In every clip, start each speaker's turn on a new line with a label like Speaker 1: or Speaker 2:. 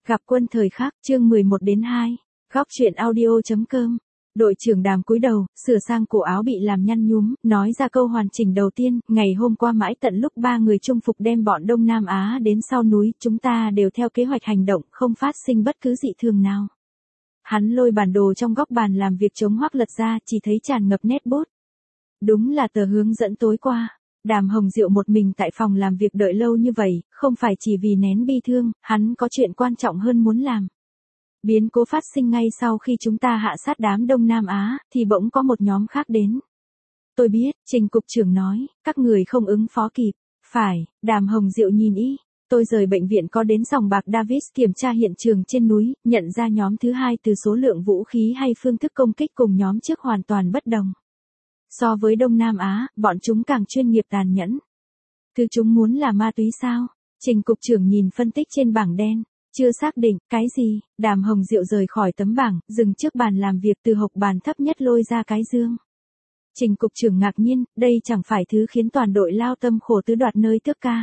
Speaker 1: Gặp quân thời khắc, chương 11 đến 2. Góc truyện audio.com. Đội trưởng Đàm cúi đầu, sửa sang cổ áo bị làm nhăn nhúm, nói ra câu hoàn chỉnh đầu tiên, ngày hôm qua mãi tận lúc ba người chung phục đem bọn Đông Nam Á đến sau núi, chúng ta đều theo kế hoạch hành động, không phát sinh bất cứ dị thường nào. Hắn lôi bản đồ trong góc bàn làm việc chống hoác lật ra, chỉ thấy tràn ngập nét bút. Đúng là tờ hướng dẫn tối qua. Đàm Hồng Diệu một mình tại phòng làm việc đợi lâu như vậy, không phải chỉ vì nén bi thương, hắn có chuyện quan trọng hơn muốn làm. Biến cố phát sinh ngay sau khi chúng ta hạ sát đám Đông Nam Á, thì bỗng có một nhóm khác đến. Tôi biết, Trình cục trưởng nói, các người không ứng phó kịp. Phải, Đàm Hồng Diệu nhìn ý. Tôi rời bệnh viện có đến sòng bạc Davis kiểm tra hiện trường trên núi, nhận ra nhóm thứ hai từ số lượng vũ khí hay phương thức công kích cùng nhóm trước hoàn toàn bất đồng. So với Đông Nam Á, bọn chúng càng chuyên nghiệp tàn nhẫn. Thứ chúng muốn là ma túy sao? Trình cục trưởng nhìn phân tích trên bảng đen. Chưa xác định, cái gì? Đàm Hồng Diệu rời khỏi tấm bảng, dừng trước bàn làm việc từ hộc bàn thấp nhất lôi ra cái dương. Trình cục trưởng ngạc nhiên, đây chẳng phải thứ khiến toàn đội lao tâm khổ tứ đoạt nơi tước ca.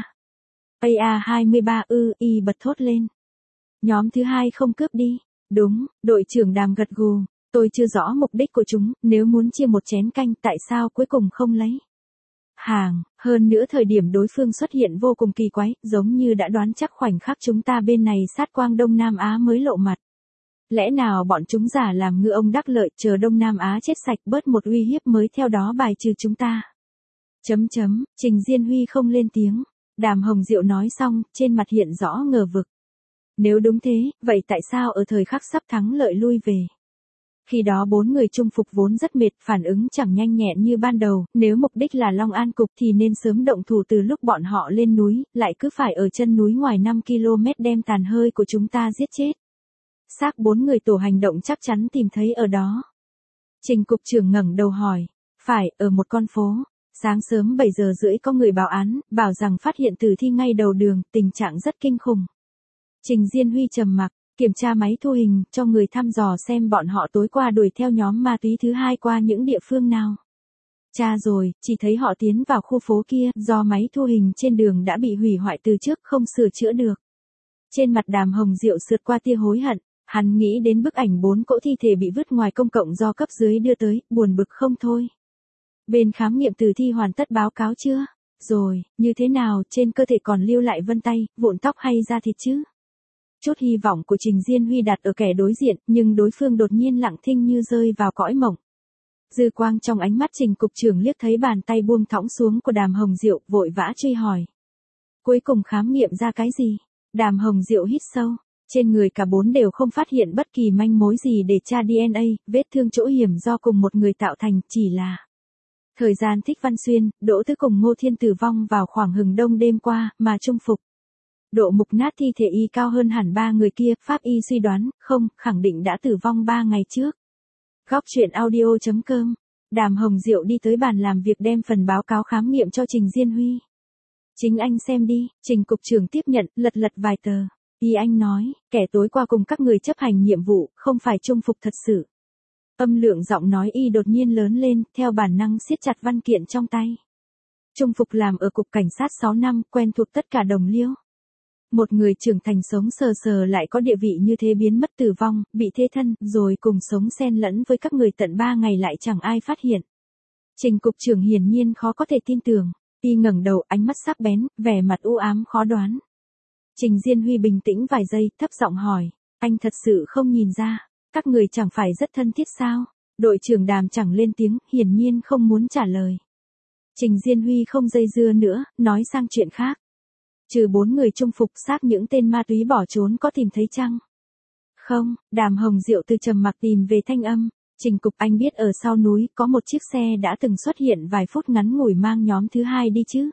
Speaker 1: AA23 y bật thốt lên. Nhóm thứ hai không cướp đi. Đúng, đội trưởng Đàm gật gù. Tôi chưa rõ mục đích của chúng, nếu muốn chia một chén canh tại sao cuối cùng không lấy hàng, hơn nữa thời điểm đối phương xuất hiện vô cùng kỳ quái, giống như đã đoán chắc khoảnh khắc chúng ta bên này sát quang Đông Nam Á mới lộ mặt. Lẽ nào bọn chúng giả làm ngư ông đắc lợi chờ Đông Nam Á chết sạch bớt một uy hiếp mới theo đó bài trừ chúng ta. Trình Diên Huy không lên tiếng. Đàm Hồng Diệu nói xong, trên mặt hiện rõ ngờ vực. Nếu đúng thế, vậy tại sao ở thời khắc sắp thắng lợi lui về? Khi đó bốn người chung phục vốn rất mệt, phản ứng chẳng nhanh nhẹn như ban đầu, nếu mục đích là Long An cục thì nên sớm động thủ từ lúc bọn họ lên núi, lại cứ phải ở chân núi ngoài 5 km đem tàn hơi của chúng ta giết chết. Xác bốn người tổ hành động chắc chắn tìm thấy ở đó. Trình cục trưởng ngẩng đầu hỏi, phải, ở một con phố. Sáng sớm 7 giờ rưỡi có người báo án, bảo rằng phát hiện tử thi ngay đầu đường, tình trạng rất kinh khủng. Trình Diên Huy trầm mặc. Kiểm tra máy thu hình, cho người thăm dò xem bọn họ tối qua đuổi theo nhóm ma túy thứ hai qua những địa phương nào. Tra rồi, chỉ thấy họ tiến vào khu phố kia, do máy thu hình trên đường đã bị hủy hoại từ trước không sửa chữa được. Trên mặt Đàm Hồng Diệu sượt qua tia hối hận, hắn nghĩ đến bức ảnh 4 cỗ thi thể bị vứt ngoài công cộng do cấp dưới đưa tới, buồn bực không thôi. Bên khám nghiệm tử thi hoàn tất báo cáo chưa? Rồi, như thế nào, trên cơ thể còn lưu lại vân tay, vụn tóc hay da thịt chứ? Chút hy vọng của Trình Diên Huy đặt ở kẻ đối diện, nhưng đối phương đột nhiên lặng thinh như rơi vào cõi mộng. Dư quang trong ánh mắt Trình cục trưởng liếc thấy bàn tay buông thõng xuống của Đàm Hồng Diệu, vội vã truy hỏi. Cuối cùng khám nghiệm ra cái gì? Đàm Hồng Diệu hít sâu. Trên người cả bốn đều không phát hiện bất kỳ manh mối gì để tra DNA, vết thương chỗ hiểm do cùng một người tạo thành, chỉ là thời gian Thích Văn Xuyên, Đỗ Tứ cùng Ngô Thiên tử vong vào khoảng hừng đông đêm qua, mà chung phục. Độ mục nát thi thể y cao hơn hẳn ba người kia, pháp y suy đoán, không, khẳng định đã tử vong 3 ngày trước. Góc truyện audio.com. Đàm Hồng Diệu đi tới bàn làm việc đem phần báo cáo khám nghiệm cho Trình Diên Huy. Chính anh xem đi, Trình cục trưởng tiếp nhận, lật vài tờ. Y anh nói, kẻ tối qua cùng các người chấp hành nhiệm vụ, không phải chung phục thật sự. Âm lượng giọng nói y đột nhiên lớn lên, theo bản năng siết chặt văn kiện trong tay. Chung phục làm ở cục cảnh sát 6 năm, quen thuộc tất cả đồng liêu. Một người trưởng thành sống sờ sờ lại có địa vị như thế biến mất tử vong, bị thế thân, rồi cùng sống xen lẫn với các người tận 3 ngày lại chẳng ai phát hiện. Trình cục trưởng hiển nhiên khó có thể tin tưởng, y ngẩng đầu ánh mắt sắc bén, vẻ mặt u ám khó đoán. Trình Diên Huy bình tĩnh vài giây, thấp giọng hỏi, anh thật sự không nhìn ra, các người chẳng phải rất thân thiết sao? Đội trưởng Đàm chẳng lên tiếng, hiển nhiên không muốn trả lời. Trình Diên Huy không dây dưa nữa, nói sang chuyện khác. Trừ 4 người chung phục xác những tên ma túy bỏ trốn có tìm thấy chăng? Không, Đàm Hồng Diệu từ trầm mặc tìm về thanh âm. Trình cục anh biết ở sau núi có một chiếc xe đã từng xuất hiện vài phút ngắn ngủi mang nhóm thứ hai đi chứ?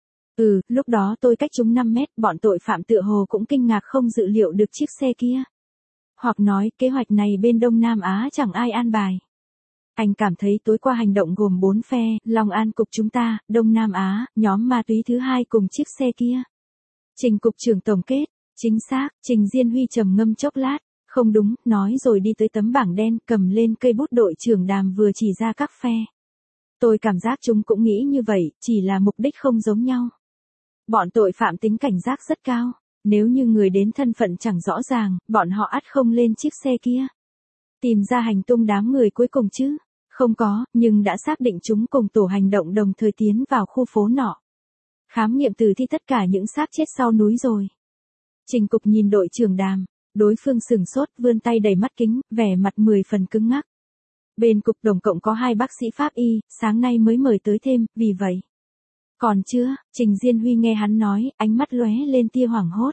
Speaker 1: Lúc đó tôi cách chúng 5 mét, bọn tội phạm tựa hồ cũng kinh ngạc không dự liệu được chiếc xe kia. Hoặc nói, kế hoạch này bên Đông Nam Á chẳng ai an bài. Anh cảm thấy tối qua hành động gồm 4 phe, Long An cục chúng ta, Đông Nam Á, nhóm ma túy thứ hai cùng chiếc xe kia. Trình cục trưởng tổng kết, chính xác, Trình Diên Huy trầm ngâm chốc lát, không đúng, nói rồi đi tới tấm bảng đen, cầm lên cây bút đội trưởng Đàm vừa chỉ ra các phe. Tôi cảm giác chúng cũng nghĩ như vậy, chỉ là mục đích không giống nhau. Bọn tội phạm tính cảnh giác rất cao. Nếu như người đến thân phận chẳng rõ ràng, bọn họ ắt không lên chiếc xe kia. Tìm ra hành tung đám người cuối cùng chứ? Không có, nhưng đã xác định chúng cùng tổ hành động đồng thời tiến vào khu phố nọ. Khám nghiệm tử thi tất cả những xác chết sau núi rồi. Trình Cục nhìn đội trưởng Đàm, đối phương sừng sốt vươn tay đầy mắt kính, vẻ mặt 10 phần cứng ngắc. Bên cục tổng cộng có 2 bác sĩ pháp y, sáng nay mới mời tới thêm, vì vậy. Còn chưa, Trình Diên Huy nghe hắn nói, ánh mắt lóe lên tia hoảng hốt.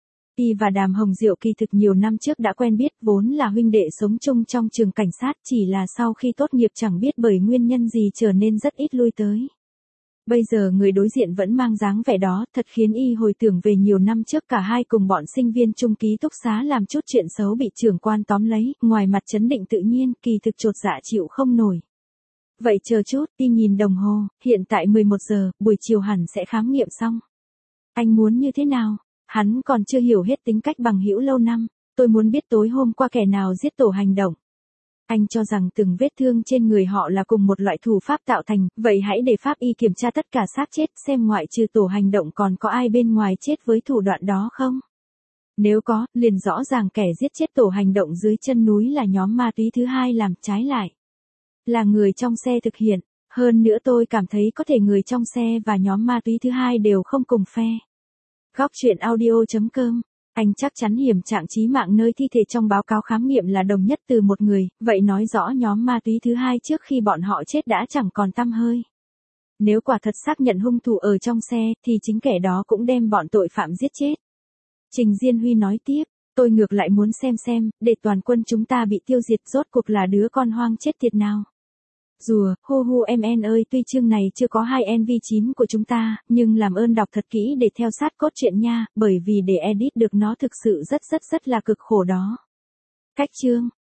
Speaker 1: Y và Đàm Hồng Diệu kỳ thực nhiều năm trước đã quen biết, vốn là huynh đệ sống chung trong trường cảnh sát, chỉ là sau khi tốt nghiệp chẳng biết bởi nguyên nhân gì trở nên rất ít lui tới. Bây giờ người đối diện vẫn mang dáng vẻ đó, thật khiến Y hồi tưởng về nhiều năm trước cả hai cùng bọn sinh viên chung ký túc xá làm chút chuyện xấu bị trưởng quan tóm lấy, ngoài mặt trấn định tự nhiên, kỳ thực chột dạ chịu không nổi. Vậy chờ chút, Y nhìn đồng hồ, hiện tại 11 giờ, buổi chiều hẳn sẽ khám nghiệm xong. Anh muốn như thế nào? Hắn còn chưa hiểu hết tính cách bằng hữu lâu năm. Tôi muốn biết tối hôm qua kẻ nào giết tổ hành động. Anh cho rằng từng vết thương trên người họ là cùng một loại thủ pháp tạo thành, vậy hãy để pháp y kiểm tra tất cả xác chết xem ngoại trừ tổ hành động còn có ai bên ngoài chết với thủ đoạn đó không. Nếu có, liền rõ ràng kẻ giết chết tổ hành động dưới chân núi là nhóm ma túy thứ hai làm trái lại. Là người trong xe thực hiện, hơn nữa tôi cảm thấy có thể người trong xe và nhóm ma túy thứ hai đều không cùng phe. Góc truyện audio.com. Anh chắc chắn hiểm trạng chí mạng nơi thi thể trong báo cáo khám nghiệm là đồng nhất từ một người, vậy nói rõ nhóm ma túy thứ hai trước khi bọn họ chết đã chẳng còn tăm hơi. Nếu quả thật xác nhận hung thủ ở trong xe, thì chính kẻ đó cũng đem bọn tội phạm giết chết. Trình Diên Huy nói tiếp, tôi ngược lại muốn xem, để toàn quân chúng ta bị tiêu diệt rốt cuộc là đứa con hoang chết tiệt nào. Rùa, hu em ơi, tuy chương này chưa có 2NV9 của chúng ta, nhưng làm ơn đọc thật kỹ để theo sát cốt truyện nha, bởi vì để edit được nó thực sự rất là cực khổ đó. Cách chương